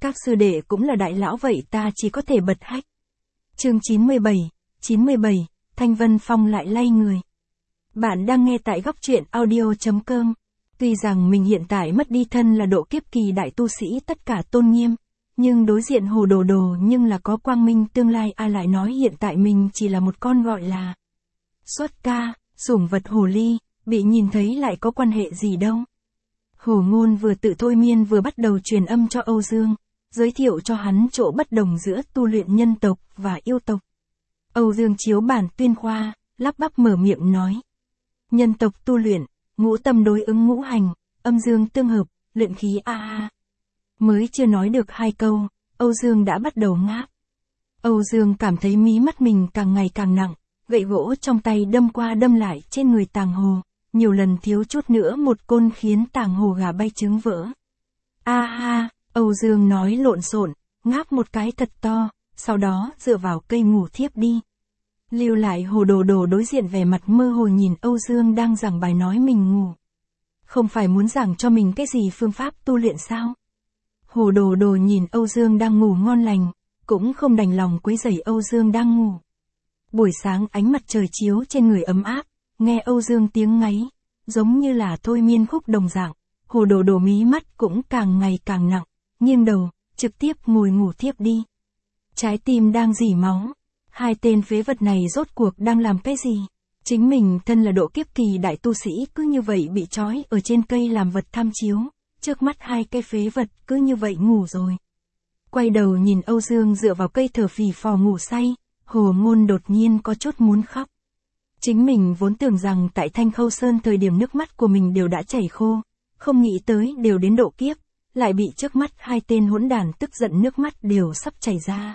Các sư đệ cũng là đại lão vậy ta chỉ có thể bật hách. Chương 97, Thanh Vân Phong lại lay người. Bạn đang nghe tại góc truyện audio.com. Tuy rằng mình hiện tại mất đi thân là độ kiếp kỳ đại tu sĩ tất cả tôn nghiêm, nhưng đối diện Hồ Đồ Đồ nhưng là có quang minh tương lai lại nói hiện tại mình chỉ là một con gọi là xuất ca, sủng vật hồ ly, bị nhìn thấy lại có quan hệ gì đâu. Hồ Ngôn vừa tự thôi miên vừa bắt đầu truyền âm cho Âu Dương, giới thiệu cho hắn chỗ bất đồng giữa tu luyện nhân tộc và yêu tộc. Âu Dương chiếu bản tuyên khoa, lắp bắp mở miệng nói. Nhân tộc tu luyện, ngũ tâm đối ứng ngũ hành, âm dương tương hợp, luyện khí a. Mới chưa nói được 2 câu, Âu Dương đã bắt đầu ngáp. Âu Dương cảm thấy mí mắt mình càng ngày càng nặng, gậy gỗ trong tay đâm qua đâm lại trên người Tàng Hồ, nhiều lần thiếu chút nữa một côn khiến Tàng Hồ gà bay trứng vỡ. Âu Dương nói lộn xộn, ngáp một cái thật to, sau đó dựa vào cây ngủ thiếp đi. Lưu lại Hồ Đồ Đồ đối diện vẻ mặt mơ hồ nhìn Âu Dương đang giảng bài nói mình ngủ. Không phải muốn giảng cho mình cái gì phương pháp tu luyện sao? Hồ Đồ Đồ nhìn Âu Dương đang ngủ ngon lành, cũng không đành lòng quấy rầy Âu Dương đang ngủ. Buổi sáng ánh mặt trời chiếu trên người ấm áp, nghe Âu Dương tiếng ngáy, giống như là thôi miên khúc đồng dạng, Hồ Đồ Đồ mí mắt cũng càng ngày càng nặng, nghiêng đầu, trực tiếp ngồi ngủ thiếp đi. Trái tim đang rỉ máu, hai tên phế vật này rốt cuộc đang làm cái gì? Chính mình thân là độ kiếp kỳ đại tu sĩ cứ như vậy bị trói ở trên cây làm vật tham chiếu, trước mắt hai cái phế vật cứ như vậy ngủ rồi. Quay đầu nhìn Âu Dương dựa vào cây thở phì phò ngủ say, Hồ Ngôn đột nhiên có chút muốn khóc. Chính mình vốn tưởng rằng tại Thanh Khâu Sơn thời điểm nước mắt của mình đều đã chảy khô, không nghĩ tới đều đến độ kiếp, lại bị trước mắt hai tên hỗn đản tức giận nước mắt đều sắp chảy ra.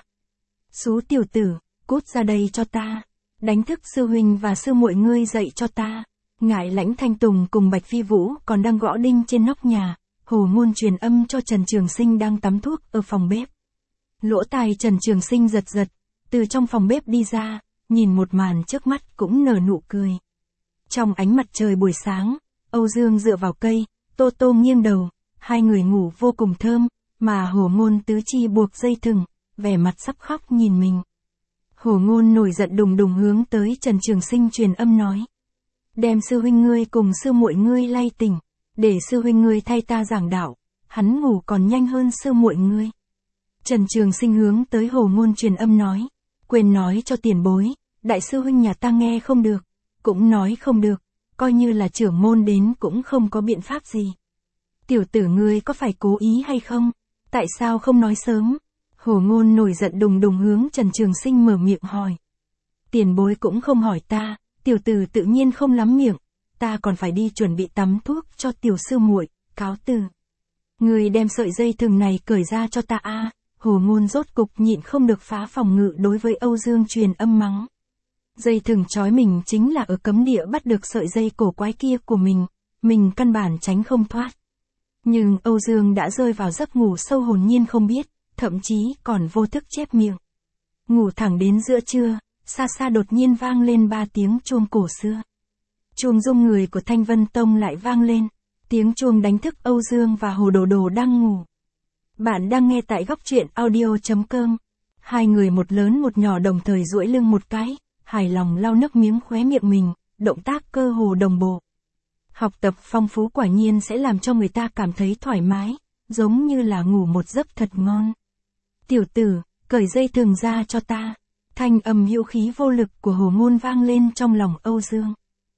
Xú tiểu tử, cút ra đây cho ta, đánh thức sư huynh và sư muội ngươi dậy cho ta. Ngải Lãnh Thanh Tùng cùng Bạch Phi Vũ còn đang gõ đinh trên nóc nhà, Hồ Ngôn truyền âm cho Trần Trường Sinh đang tắm thuốc ở phòng bếp. Lỗ tai Trần Trường Sinh giật giật, từ trong phòng bếp đi ra, nhìn một màn trước mắt cũng nở nụ cười. Trong ánh mặt trời buổi sáng, Âu Dương dựa vào cây, Tô Tô nghiêng đầu, hai người ngủ vô cùng thơm, mà Hồ Ngôn tứ chi buộc dây thừng, vẻ mặt sắp khóc nhìn mình. Hồ Ngôn nổi giận đùng đùng hướng tới Trần Trường Sinh truyền âm nói. Đem sư huynh ngươi cùng sư muội ngươi lay tỉnh, để sư huynh ngươi thay ta giảng đạo, hắn ngủ còn nhanh hơn sư muội ngươi. Trần Trường Sinh hướng tới Hồ Ngôn truyền âm nói, quên nói cho tiền bối, đại sư huynh nhà ta nghe không được, cũng nói không được, coi như là trưởng môn đến cũng không có biện pháp gì. Tiểu tử ngươi có phải cố ý hay không? Tại sao không nói sớm? Hồ Ngôn nổi giận đùng đùng hướng Trần Trường Sinh mở miệng hỏi. Tiền bối cũng không hỏi ta, tiểu tử tự nhiên không lắm miệng, ta còn phải đi chuẩn bị tắm thuốc cho tiểu sư muội, cáo từ. Người đem sợi dây thừng này cởi ra cho ta a. Hồ Ngôn rốt cục nhịn không được phá phòng ngự đối với Âu Dương truyền âm mắng. Dây thừng trói mình chính là ở cấm địa bắt được sợi dây cổ quái kia của mình căn bản tránh không thoát. Nhưng Âu Dương đã rơi vào giấc ngủ sâu hồn nhiên không biết, thậm chí còn vô thức chép miệng. Ngủ thẳng đến giữa trưa, xa xa đột nhiên vang lên 3 tiếng chuông cổ xưa. Chuông rung người của Thanh Vân Tông lại vang lên, tiếng chuông đánh thức Âu Dương và Hồ Đồ Đồ đang ngủ. Bạn đang nghe tại góc truyện audio.com. Hai người một lớn một nhỏ đồng thời duỗi lưng một cái, hài lòng lau nước miếng khóe miệng mình, động tác cơ hồ đồng bộ. Học tập phong phú quả nhiên sẽ làm cho người ta cảm thấy thoải mái, giống như là ngủ một giấc thật ngon. Tiểu tử, cởi dây thừng ra cho ta. Thanh âm hữu khí vô lực của Hồ Ngôn vang lên trong lòng Âu Dương.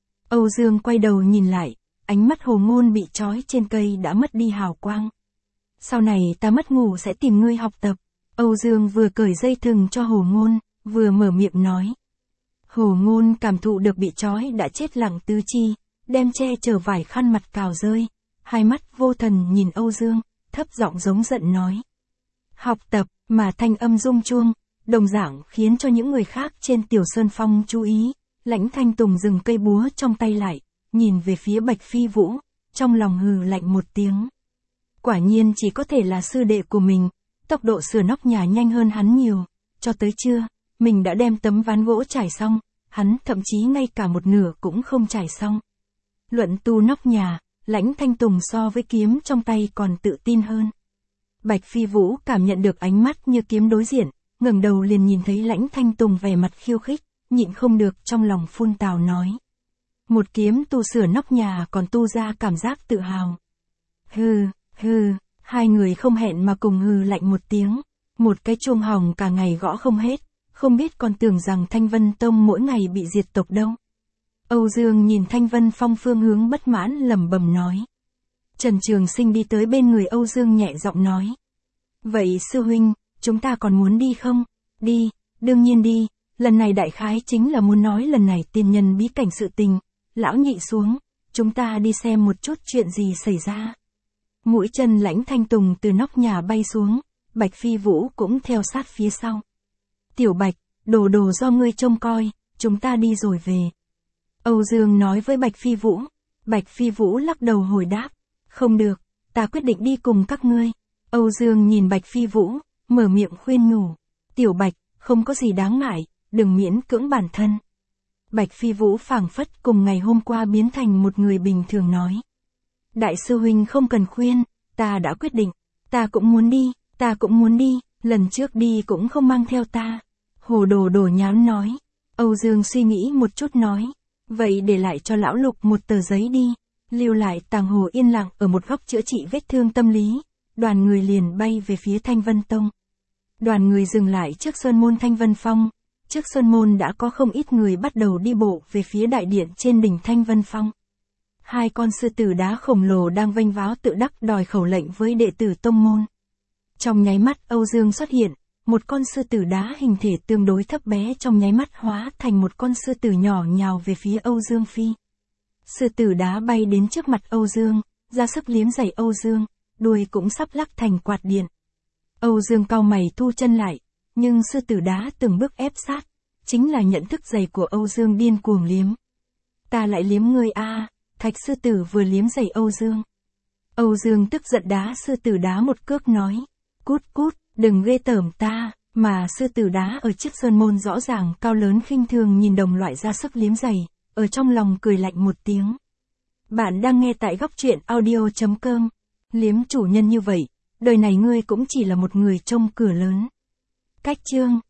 Âu Dương quay đầu nhìn lại, ánh mắt Hồ Ngôn bị trói trên cây đã mất đi hào quang. Sau này ta mất ngủ sẽ tìm ngươi học tập. Âu Dương vừa cởi dây thừng cho Hồ Ngôn, vừa mở miệng nói. Hồ Ngôn cảm thụ được bị trói đã chết lặng tứ chi, đem che chở vải khăn mặt cào rơi, hai mắt vô thần nhìn Âu Dương, thấp giọng giống giận nói. Học tập, mà thanh âm rung chuông, đồng dạng khiến cho những người khác trên Tiểu Sơn Phong chú ý. Lãnh Thanh Tùng dừng cây búa trong tay lại, nhìn về phía Bạch Phi Vũ, trong lòng hừ lạnh một tiếng. Quả nhiên chỉ có thể là sư đệ của mình, tốc độ sửa nóc nhà nhanh hơn hắn nhiều, cho tới trưa, mình đã đem tấm ván gỗ trải xong, hắn thậm chí ngay cả một nửa cũng không trải xong. Luận tu nóc nhà, Lãnh Thanh Tùng so với kiếm trong tay còn tự tin hơn. Bạch Phi Vũ cảm nhận được ánh mắt như kiếm đối diện, ngẩng đầu liền nhìn thấy Lãnh Thanh Tùng vẻ mặt khiêu khích, nhịn không được trong lòng phun tào nói. Một kiếm tu sửa nóc nhà còn tu ra cảm giác tự hào. Hừ, hừ, hai người không hẹn mà cùng hừ lạnh một tiếng, một cái chuông hỏng cả ngày gõ không hết, không biết còn tưởng rằng Thanh Vân Tông mỗi ngày bị diệt tộc đâu. Âu Dương nhìn Thanh Vân Phong phương hướng bất mãn lẩm bẩm nói. Trần Trường Sinh đi tới bên người Âu Dương nhẹ giọng nói. Vậy sư huynh, chúng ta còn muốn đi không? Đi, đương nhiên đi, lần này đại khái chính là muốn nói lần này tiên nhân bí cảnh sự tình. Lão Nhị xuống, chúng ta đi xem một chút chuyện gì xảy ra. Mũi chân Lãnh Thanh Tùng từ nóc nhà bay xuống, Bạch Phi Vũ cũng theo sát phía sau. Tiểu Bạch, đồ đồ do ngươi trông coi, chúng ta đi rồi về. Âu Dương nói với Bạch Phi Vũ. Bạch Phi Vũ lắc đầu hồi đáp. Không được, ta quyết định đi cùng các ngươi. Âu Dương nhìn Bạch Phi Vũ, mở miệng khuyên nhủ. Tiểu Bạch, không có gì đáng ngại, đừng miễn cưỡng bản thân. Bạch Phi Vũ phảng phất cùng ngày hôm qua biến thành một người bình thường nói. Đại sư huynh không cần khuyên, ta đã quyết định, ta cũng muốn đi, lần trước đi cũng không mang theo ta. Hồ Đồ Đồ nháo nói. Âu Dương suy nghĩ một chút nói. Vậy để lại cho lão Lục một tờ giấy đi, lưu lại Tàng Hồ yên lặng ở một góc chữa trị vết thương tâm lý. Đoàn người liền bay về phía Thanh Vân Tông. Đoàn người dừng lại trước sơn môn Thanh Vân Phong. Trước sơn môn đã có không ít người bắt đầu đi bộ về phía đại điện trên đỉnh Thanh Vân Phong. Hai con sư tử đá khổng lồ đang vênh váo tự đắc đòi khẩu lệnh với đệ tử tông môn. Trong nháy mắt Âu Dương xuất hiện, một con sư tử đá hình thể tương đối thấp bé trong nháy mắt hóa thành một con sư tử nhỏ nhào về phía Âu Dương Phi. Sư tử đá bay đến trước mặt Âu Dương, ra sức liếm giày Âu Dương, đuôi cũng sắp lắc thành quạt điện. Âu Dương cau mày thu chân lại, nhưng sư tử đá từng bước ép sát, chính là nhận thức giày của Âu Dương điên cuồng liếm. Ta lại liếm ngươi a, Thạch sư tử vừa liếm giày Âu Dương. Âu Dương tức giận đá sư tử đá một cước nói. Cút cút, đừng ghê tởm ta, mà sư tử đá ở trước sơn môn rõ ràng cao lớn khinh thường nhìn đồng loại ra sức liếm giày, ở trong lòng cười lạnh một tiếng. Bạn đang nghe tại góc truyện audio.com. Liếm chủ nhân như vậy, đời này ngươi cũng chỉ là một người trông cửa lớn. Cách chương